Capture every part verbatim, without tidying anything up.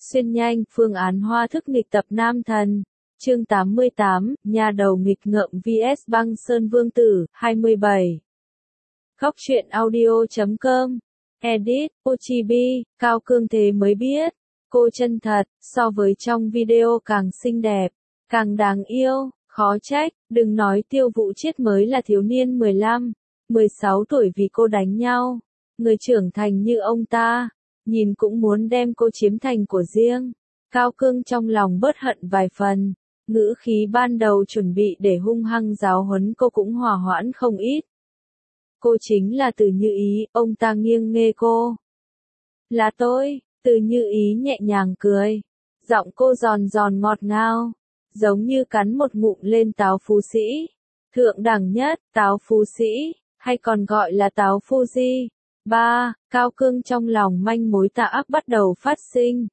Xuyên nhanh, phương án hoa thức nghịch tập nam thần. Chương tám mươi tám, nhà đầu nghịch ngợm vs băng sơn vương tử, hai mươi bảy. Góc truyện audio chấm com. Edit, Ochibi, Cao Cương thế mới biết. Cô chân thật, so với trong video càng xinh đẹp, càng đáng yêu, khó trách, đừng nói Tiêu Vũ Chiết mới là thiếu niên mười lăm, mười sáu tuổi vì cô đánh nhau. Người trưởng thành như ông ta, nhìn cũng muốn đem cô chiếm thành của riêng. Cao Cương trong lòng bớt hận vài phần, ngữ khí ban đầu chuẩn bị để hung hăng giáo huấn cô cũng hòa hoãn không ít. Cô chính là Từ Như Ý, ông ta nghiêng nghe cô. Là tôi, Từ Như Ý nhẹ nhàng cười. Giọng cô giòn giòn ngọt ngào, giống như cắn một ngụm lên táo phú sĩ. Thượng đẳng nhất, táo phú sĩ, hay còn gọi là táo Fuji. Ba, Cao Cương trong lòng manh mối tà ác bắt đầu phát sinh.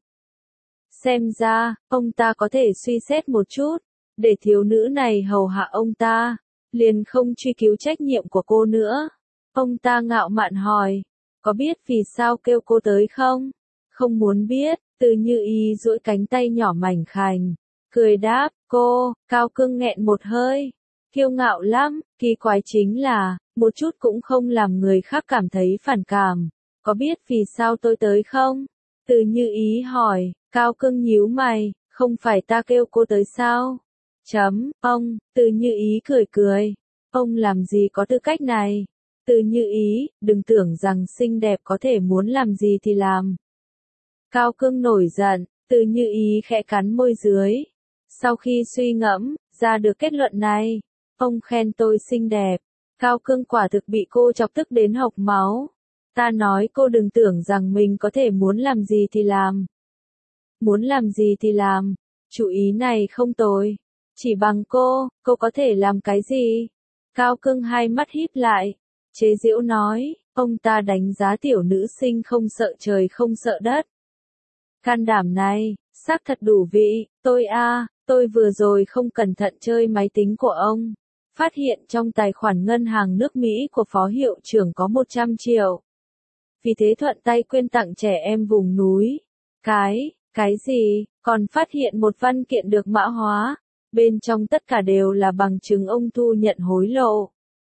Xem ra, ông ta có thể suy xét một chút, để thiếu nữ này hầu hạ ông ta, liền không truy cứu trách nhiệm của cô nữa. Ông ta ngạo mạn hỏi, có biết vì sao kêu cô tới không? Không muốn biết, Từ Như Ý duỗi cánh tay nhỏ mảnh khảnh, cười đáp, cô. Cao Cương nghẹn một hơi, kiêu ngạo lắm, kỳ quái chính là, một chút cũng không làm người khác cảm thấy phản cảm. Có biết vì sao tôi tới không? Từ Như Ý hỏi. Cao Cương nhíu mày, không phải ta kêu cô tới sao? Chấm, ông. Từ Như Ý cười cười. Ông làm gì có tư cách này? Từ Như Ý, đừng tưởng rằng xinh đẹp có thể muốn làm gì thì làm. Cao Cương nổi giận, Từ Như Ý khẽ cắn môi dưới. Sau khi suy ngẫm, ra được kết luận này. Ông khen tôi xinh đẹp. Cao Cương quả thực bị cô chọc tức đến hộc máu. Ta nói cô đừng tưởng rằng mình có thể muốn làm gì thì làm. Muốn làm gì thì làm. Chủ ý này không tồi. Chỉ bằng cô, cô có thể làm cái gì? Cao Cương hai mắt híp lại. Chế giễu nói, ông ta đánh giá tiểu nữ sinh không sợ trời không sợ đất. Can đảm này, xác thật đủ vị. Tôi a, tôi vừa rồi không cẩn thận chơi máy tính của ông. Phát hiện trong tài khoản ngân hàng nước Mỹ của phó hiệu trưởng có một trăm triệu. Vì thế thuận tay quyên tặng trẻ em vùng núi. Cái, cái gì, còn phát hiện một văn kiện được mã hóa. Bên trong tất cả đều là bằng chứng ông thu nhận hối lộ.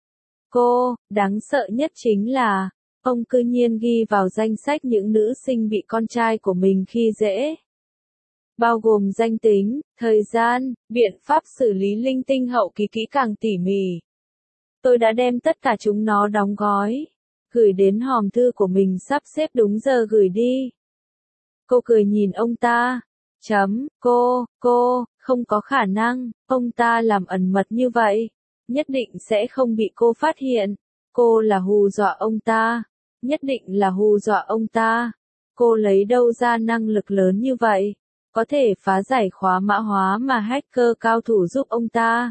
Cô, đáng sợ nhất chính là, ông cư nhiên ghi vào danh sách những nữ sinh bị con trai của mình khi dễ. Bao gồm danh tính, thời gian, biện pháp xử lý linh tinh hậu kỳ kỹ càng tỉ mỉ. Tôi đã đem tất cả chúng nó đóng gói, gửi đến hòm thư của mình sắp xếp đúng giờ gửi đi. Cô cười nhìn ông ta. Chấm, cô, cô, không có khả năng, ông ta làm ẩn mật như vậy. Nhất định sẽ không bị cô phát hiện. Cô là hù dọa ông ta. Nhất định là hù dọa ông ta. Cô lấy đâu ra năng lực lớn như vậy? Có thể phá giải khóa mã hóa mà hacker cao thủ giúp ông ta.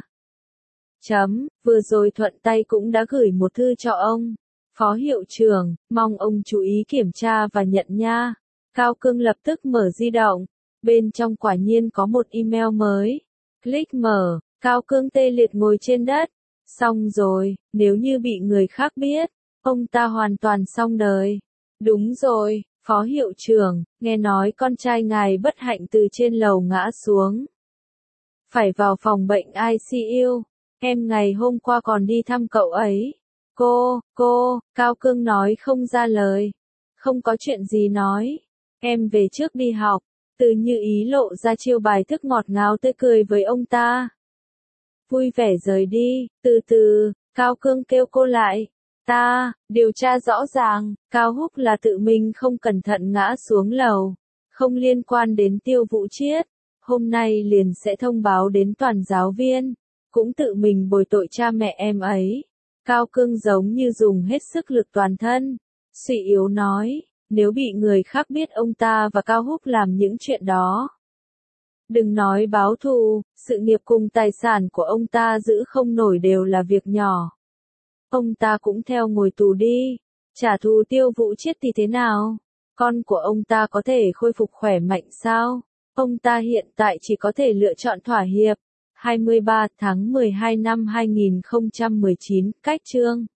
Chấm, vừa rồi thuận tay cũng đã gửi một thư cho ông. Phó hiệu trưởng, mong ông chú ý kiểm tra và nhận nha. Cao Cương lập tức mở di động. Bên trong quả nhiên có một email mới. Click mở, Cao Cương tê liệt ngồi trên đất. Xong rồi, nếu như bị người khác biết, ông ta hoàn toàn xong đời. Đúng rồi, phó hiệu trưởng, nghe nói con trai ngài bất hạnh từ trên lầu ngã xuống. Phải vào phòng bệnh i xê u, em ngày hôm qua còn đi thăm cậu ấy. Cô, cô, Cao Cương nói không ra lời. Không có chuyện gì nói. Em về trước đi học. Từ Như Ý lộ ra chiêu bài thức ngọt ngào tươi cười với ông ta. Vui vẻ rời đi, từ từ, Cao Cương kêu cô lại. Ta, điều tra rõ ràng, Cao Húc là tự mình không cẩn thận ngã xuống lầu. Không liên quan đến Tiêu Vũ Chiết. Hôm nay liền sẽ thông báo đến toàn giáo viên. Cũng tự mình bồi tội cha mẹ em ấy. Cao Cương giống như dùng hết sức lực toàn thân. Suy yếu nói, nếu bị người khác biết ông ta và Cao Húc làm những chuyện đó. Đừng nói báo thù, sự nghiệp cùng tài sản của ông ta giữ không nổi đều là việc nhỏ. Ông ta cũng theo ngồi tù đi. Trả thù Tiêu Vũ Chiết thì thế nào? Con của ông ta có thể khôi phục khỏe mạnh sao? Ông ta hiện tại chỉ có thể lựa chọn thỏa hiệp. hai mươi ba tháng mười hai năm hai nghìn không trăm mười chín, cách chương.